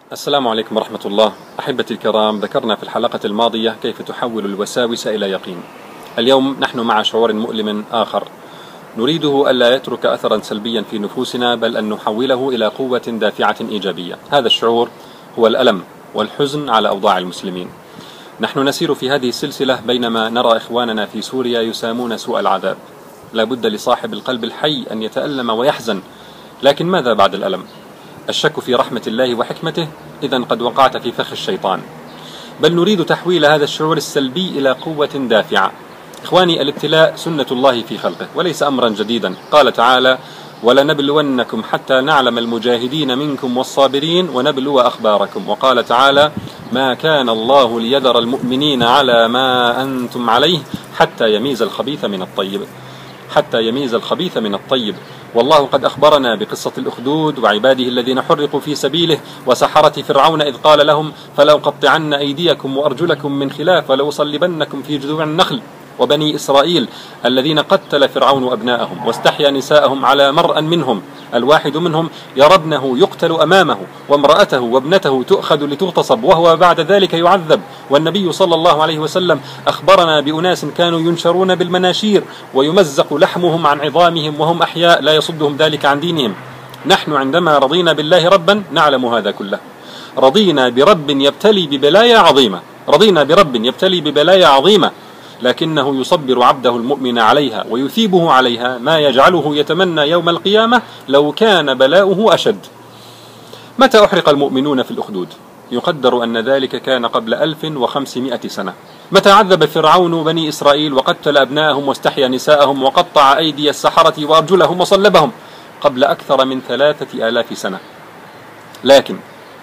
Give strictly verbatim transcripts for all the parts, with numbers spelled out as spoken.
السلام عليكم ورحمة الله. أحبتي الكرام، ذكرنا في الحلقة الماضية كيف تحول الوساوس إلى يقين. اليوم نحن مع شعور مؤلم آخر نريده ألا يترك أثرا سلبيا في نفوسنا، بل أن نحوله إلى قوة دافعة إيجابية. هذا الشعور هو الألم والحزن على أوضاع المسلمين. نحن نسير في هذه السلسلة بينما نرى إخواننا في سوريا يسامون سوء العذاب. لا بد لصاحب القلب الحي أن يتألم ويحزن، لكن ماذا بعد الألم؟ الشك في رحمة الله وحكمته، إذن قد وقعت في فخ الشيطان. بل نريد تحويل هذا الشعور السلبي إلى قوة دافعة. إخواني، الابتلاء سنة الله في خلقه وليس أمرا جديدا. قال تعالى: ولنبلونكم حتى نعلم المجاهدين منكم والصابرين ونبلو أخباركم. وقال تعالى: ما كان الله ليذر المؤمنين على ما أنتم عليه حتى يميز الخبيث من الطيب حتى يميز الخبيث من الطيب. والله قد أخبرنا بقصة الأخدود وعباده الذين حرقوا في سبيله، وسحرة فرعون إذ قال لهم: فلأقطعن أيديكم وأرجلكم من خلاف ولأصلبنكم في جذوع النخل. وبني إسرائيل الذين قتل فرعون أبناءهم واستحيا نساءهم على مرأ منهم، الواحد منهم يرى ابنه يقتل أمامه وامرأته وابنته تؤخذ لتغتصب وهو بعد ذلك يعذب. والنبي صلى الله عليه وسلم أخبرنا بأناس كانوا ينشرون بالمناشير ويمزق لحمهم عن عظامهم وهم أحياء، لا يصدهم ذلك عن دينهم. نحن عندما رضينا بالله ربا نعلم هذا كله. رضينا برب يبتلي ببلايا عظيمة رضينا برب يبتلي ببلايا عظيمة لكنه يصبر عبده المؤمن عليها ويثيبه عليها، ما يجعله يتمنى يوم القيامة لو كان بلاؤه أشد. متى أحرق المؤمنون في الأخدود؟ يقدر أن ذلك كان قبل ألف وخمسمائة سنة. متى عذب فرعون بني إسرائيل وقتل أبناءهم واستحيا نساءهم وقطع أيدي السحرة وأرجلهم وصلبهم؟ قبل أكثر من ثلاثة آلاف سنة. لكن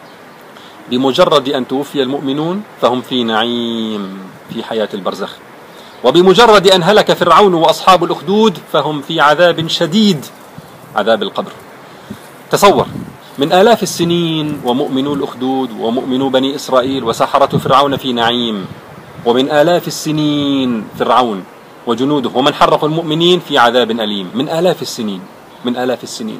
بمجرد أن توفي المؤمنون فهم في نعيم في حياة البرزخ، وبمجرد أن هلك فرعون وأصحاب الأخدود فهم في عذاب شديد، عذاب القبر. تصور، من آلاف السنين ومؤمنو الأخدود ومؤمنو بني إسرائيل وسحرة فرعون في نعيم، ومن آلاف السنين فرعون وجنوده ومن حرقوا المؤمنين في عذاب أليم. من آلاف السنين من آلاف السنين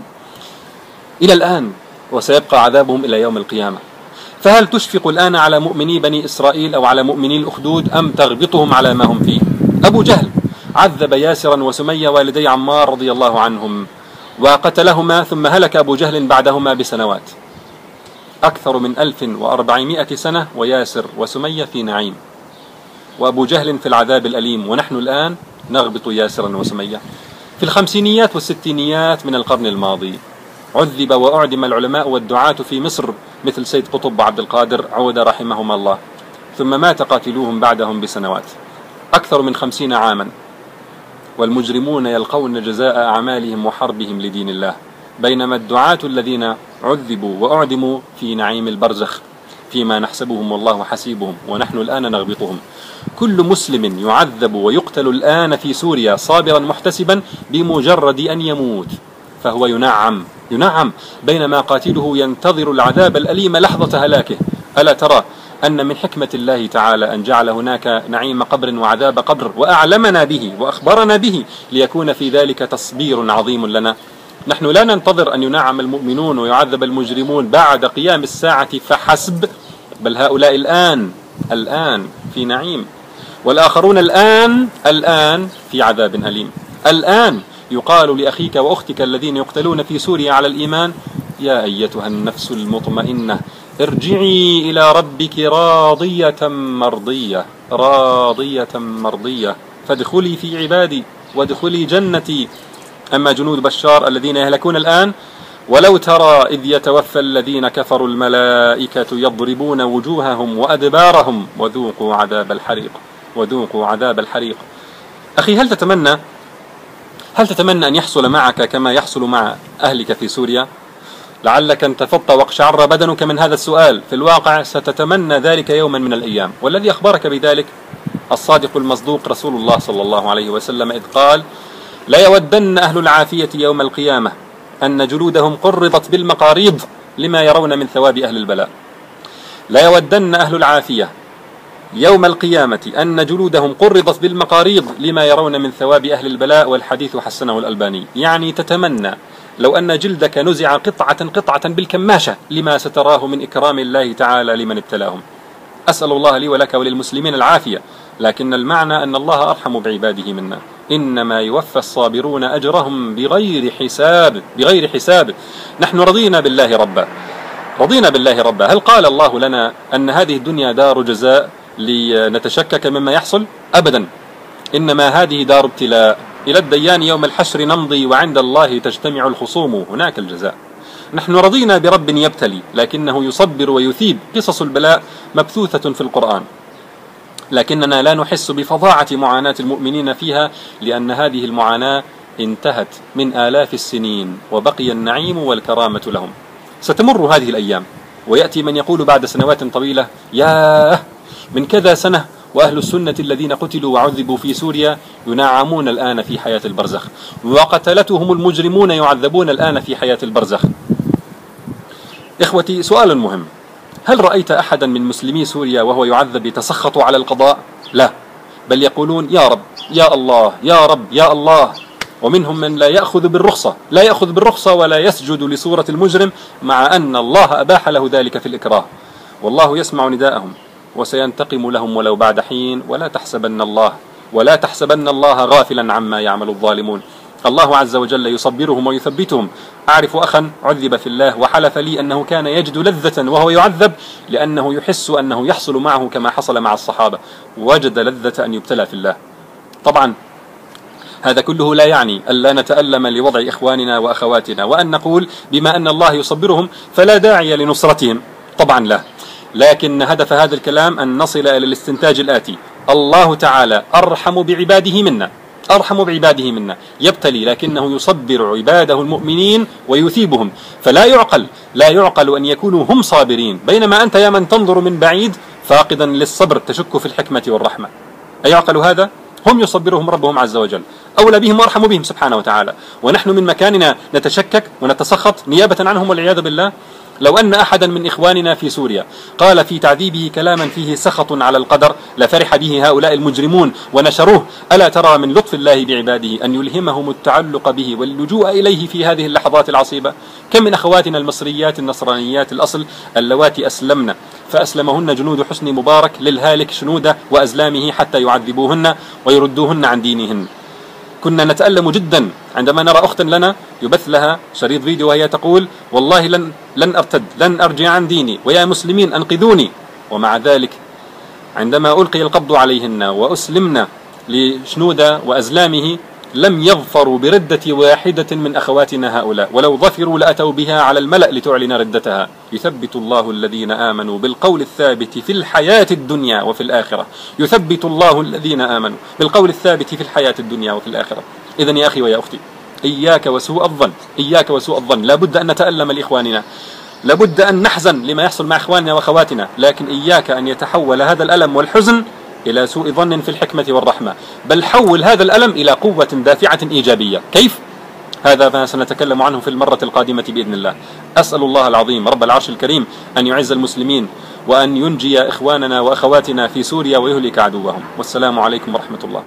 إلى الآن، وسيبقى عذابهم إلى يوم القيامة. فهل تشفق الآن على مؤمني بني إسرائيل أو على مؤمني الأخدود، أم تغبطهم على ما هم فيه؟ أبو جهل عذب ياسرا وسمية والدي عمار رضي الله عنهم وقتلهما، ثم هلك أبو جهل بعدهما بسنوات. أكثر من ألف وأربعمائة سنة وياسر وسمية في نعيم، وأبو جهل في العذاب الأليم، ونحن الآن نغبط ياسرا وسمية. في الخمسينيات والستينيات من القرن الماضي عذب وأعدم العلماء والدعاة في مصر مثل سيد قطب وعبد القادر عودة رحمهما الله، ثم مات قاتلوهم بعدهم بسنوات. أكثر من خمسين عاما والمجرمون يلقون جزاء أعمالهم وحربهم لدين الله، بينما الدعاة الذين عذبوا وأعدموا في نعيم البرزخ فيما نحسبهم والله حسيبهم، ونحن الآن نغبطهم. كل مسلم يعذب ويقتل الآن في سوريا صابرا محتسبا بمجرد أن يموت فهو ينعم ينعم بينما قاتله ينتظر العذاب الأليم لحظة هلاكه. ألا ترى أن من حكمة الله تعالى أن جعل هناك نعيم قبر وعذاب قبر، وأعلمنا به وأخبرنا به ليكون في ذلك تصبير عظيم لنا. نحن لا ننتظر أن ينعم المؤمنون ويعذب المجرمون بعد قيام الساعة فحسب، بل هؤلاء الآن الآن في نعيم، والآخرون الآن الآن في عذاب أليم. الآن يقال لأخيك وأختك الذين يقتلون في سوريا على الإيمان: يا أيتها النفس المطمئنة ارجعي إلى ربك راضية مرضية راضية مرضية فادخلي في عبادي وادخلي جنتي. أما جنود بشار الذين يهلكون الآن، ولو ترى إذ يتوفى الذين كفروا الملائكة يضربون وجوههم وأدبارهم وذوقوا عذاب الحريق وذوقوا عذاب الحريق. أخي، هل تتمنى هل تتمنى أن يحصل معك كما يحصل مع أهلك في سوريا؟ لعلك انتفضت واقشعر بدنك من هذا السؤال. في الواقع ستتمنى ذلك يوما من الأيام، والذي أخبرك بذلك الصادق المصدوق رسول الله صلى الله عليه وسلم، إذ قال: لا يودن أهل العافية يوم القيامة أن جلودهم قرضت بالمقاريض لما يرون من ثواب أهل البلاء. لا يودن أهل العافية يوم القيامة أن جلودهم قرضت بالمقاريض لما يرون من ثواب أهل البلاء. والحديث حسنه الألباني. يعني تتمنى لو أن جلدك نزع قطعة قطعة بالكماشة لما ستراه من إكرام الله تعالى لمن ابتلاهم. أسأل الله لي ولك وللمسلمين العافية، لكن المعنى أن الله أرحم بعباده منا. إنما يوفى الصابرون أجرهم بغير حساب بغير حساب. نحن رضينا بالله ربا رضينا بالله ربا. هل قال الله لنا أن هذه الدنيا دار جزاء لنتشكك مما يحصل؟ أبدا، إنما هذه دار ابتلاء. إلى الديان يوم الحشر نمضي وعند الله تجتمع الخصوم، هناك الجزاء. نحن رضينا برب يبتلي لكنه يصبر ويثيب. قصص البلاء مبثوثة في القرآن، لكننا لا نحس بفظاعة معاناة المؤمنين فيها، لأن هذه المعاناة انتهت من آلاف السنين وبقي النعيم والكرامة لهم. ستمر هذه الأيام ويأتي من يقول بعد سنوات طويلة: ياه، من كذا سنة وأهل السنة الذين قتلوا وعذبوا في سوريا ينعمون الآن في حياة البرزخ، وقتلتهم المجرمون يعذبون الآن في حياة البرزخ. إخوتي، سؤال مهم: هل رأيت أحدا من مسلمي سوريا وهو يعذب يتسخط على القضاء؟ لا، بل يقولون: يا رب، يا الله، يا رب، يا الله. ومنهم من لا يأخذ بالرخصة لا يأخذ بالرخصة ولا يسجد لصورة المجرم، مع أن الله أباح له ذلك في الإكراه. والله يسمع نداءهم وسينتقم لهم ولو بعد حين. ولا تحسبن الله ولا تحسبن الله غافلا عما يعمل الظالمون. الله عز وجل يصبرهم ويثبتهم. أعرف أخا عذب في الله وحلف لي أنه كان يجد لذة وهو يعذب، لأنه يحس أنه يحصل معه كما حصل مع الصحابة، وجد لذة أن يبتلى في الله. طبعا هذا كله لا يعني ألا نتألم لوضع إخواننا وأخواتنا، وأن نقول بما أن الله يصبرهم فلا داعي لنصرتهم. طبعا لا، لكن هدف هذا الكلام أن نصل إلى الاستنتاج الآتي: الله تعالى أرحم بعباده منا أرحم بعباده منا يبتلي لكنه يصبر عباده المؤمنين ويثيبهم. فلا يعقل لا يعقل أن يكونوا هم صابرين، بينما أنت يا من تنظر من بعيد فاقدا للصبر تشك في الحكمة والرحمة. أيعقل هذا؟ هم يصبرهم ربهم عز وجل، أولى بهم وأرحم بهم سبحانه وتعالى، ونحن من مكاننا نتشكك ونتسخط نيابة عنهم والعياذ بالله. لو أن أحدا من إخواننا في سوريا قال في تعذيبه كلاما فيه سخط على القدر لفرح به هؤلاء المجرمون ونشروه. ألا ترى من لطف الله بعباده أن يلهمهم التعلق به واللجوء إليه في هذه اللحظات العصيبة؟ كم من أخواتنا المصريات النصرانيات الأصل اللواتي أسلمن فأسلمهن جنود حسني مبارك للهالك شنوده وأزلامه حتى يعذبوهن ويردوهن عن دينهن. كنا نتألم جدا عندما نرى أختا لنا يبث لها شريط فيديو وهي تقول: والله لن لن أرتد، لن أرجع عن ديني، ويا مسلمين أنقذوني. ومع ذلك عندما ألقي القبض عليهن وأسلمنا لشنودة وأزلامه لم يظفروا بردة واحدة من أخواتنا هؤلاء، ولو ظفروا لأتوا بها على الملأ لتعلن ردتها. يثبت الله الذين آمنوا بالقول الثابت في الحياة الدنيا وفي الآخرة يثبت الله الذين آمنوا بالقول الثابت في الحياة الدنيا وفي الآخرة. إذن يا أخي ويا أختي، إياك وسوء الظن إياك وسوء الظن. لابد أن نتألم لإخواننا، لابد أن نحزن لما يحصل مع إخواننا وأخواتنا، لكن إياك أن يتحول هذا الألم والحزن إلى سوء ظن في الحكمة والرحمة، بل حول هذا الألم إلى قوة دافعة إيجابية. كيف؟ هذا ما سنتكلم عنه في المرة القادمة بإذن الله. أسأل الله العظيم رب العرش الكريم أن يعز المسلمين وأن ينجي إخواننا وأخواتنا في سوريا ويهلك عدوهم. والسلام عليكم ورحمة الله.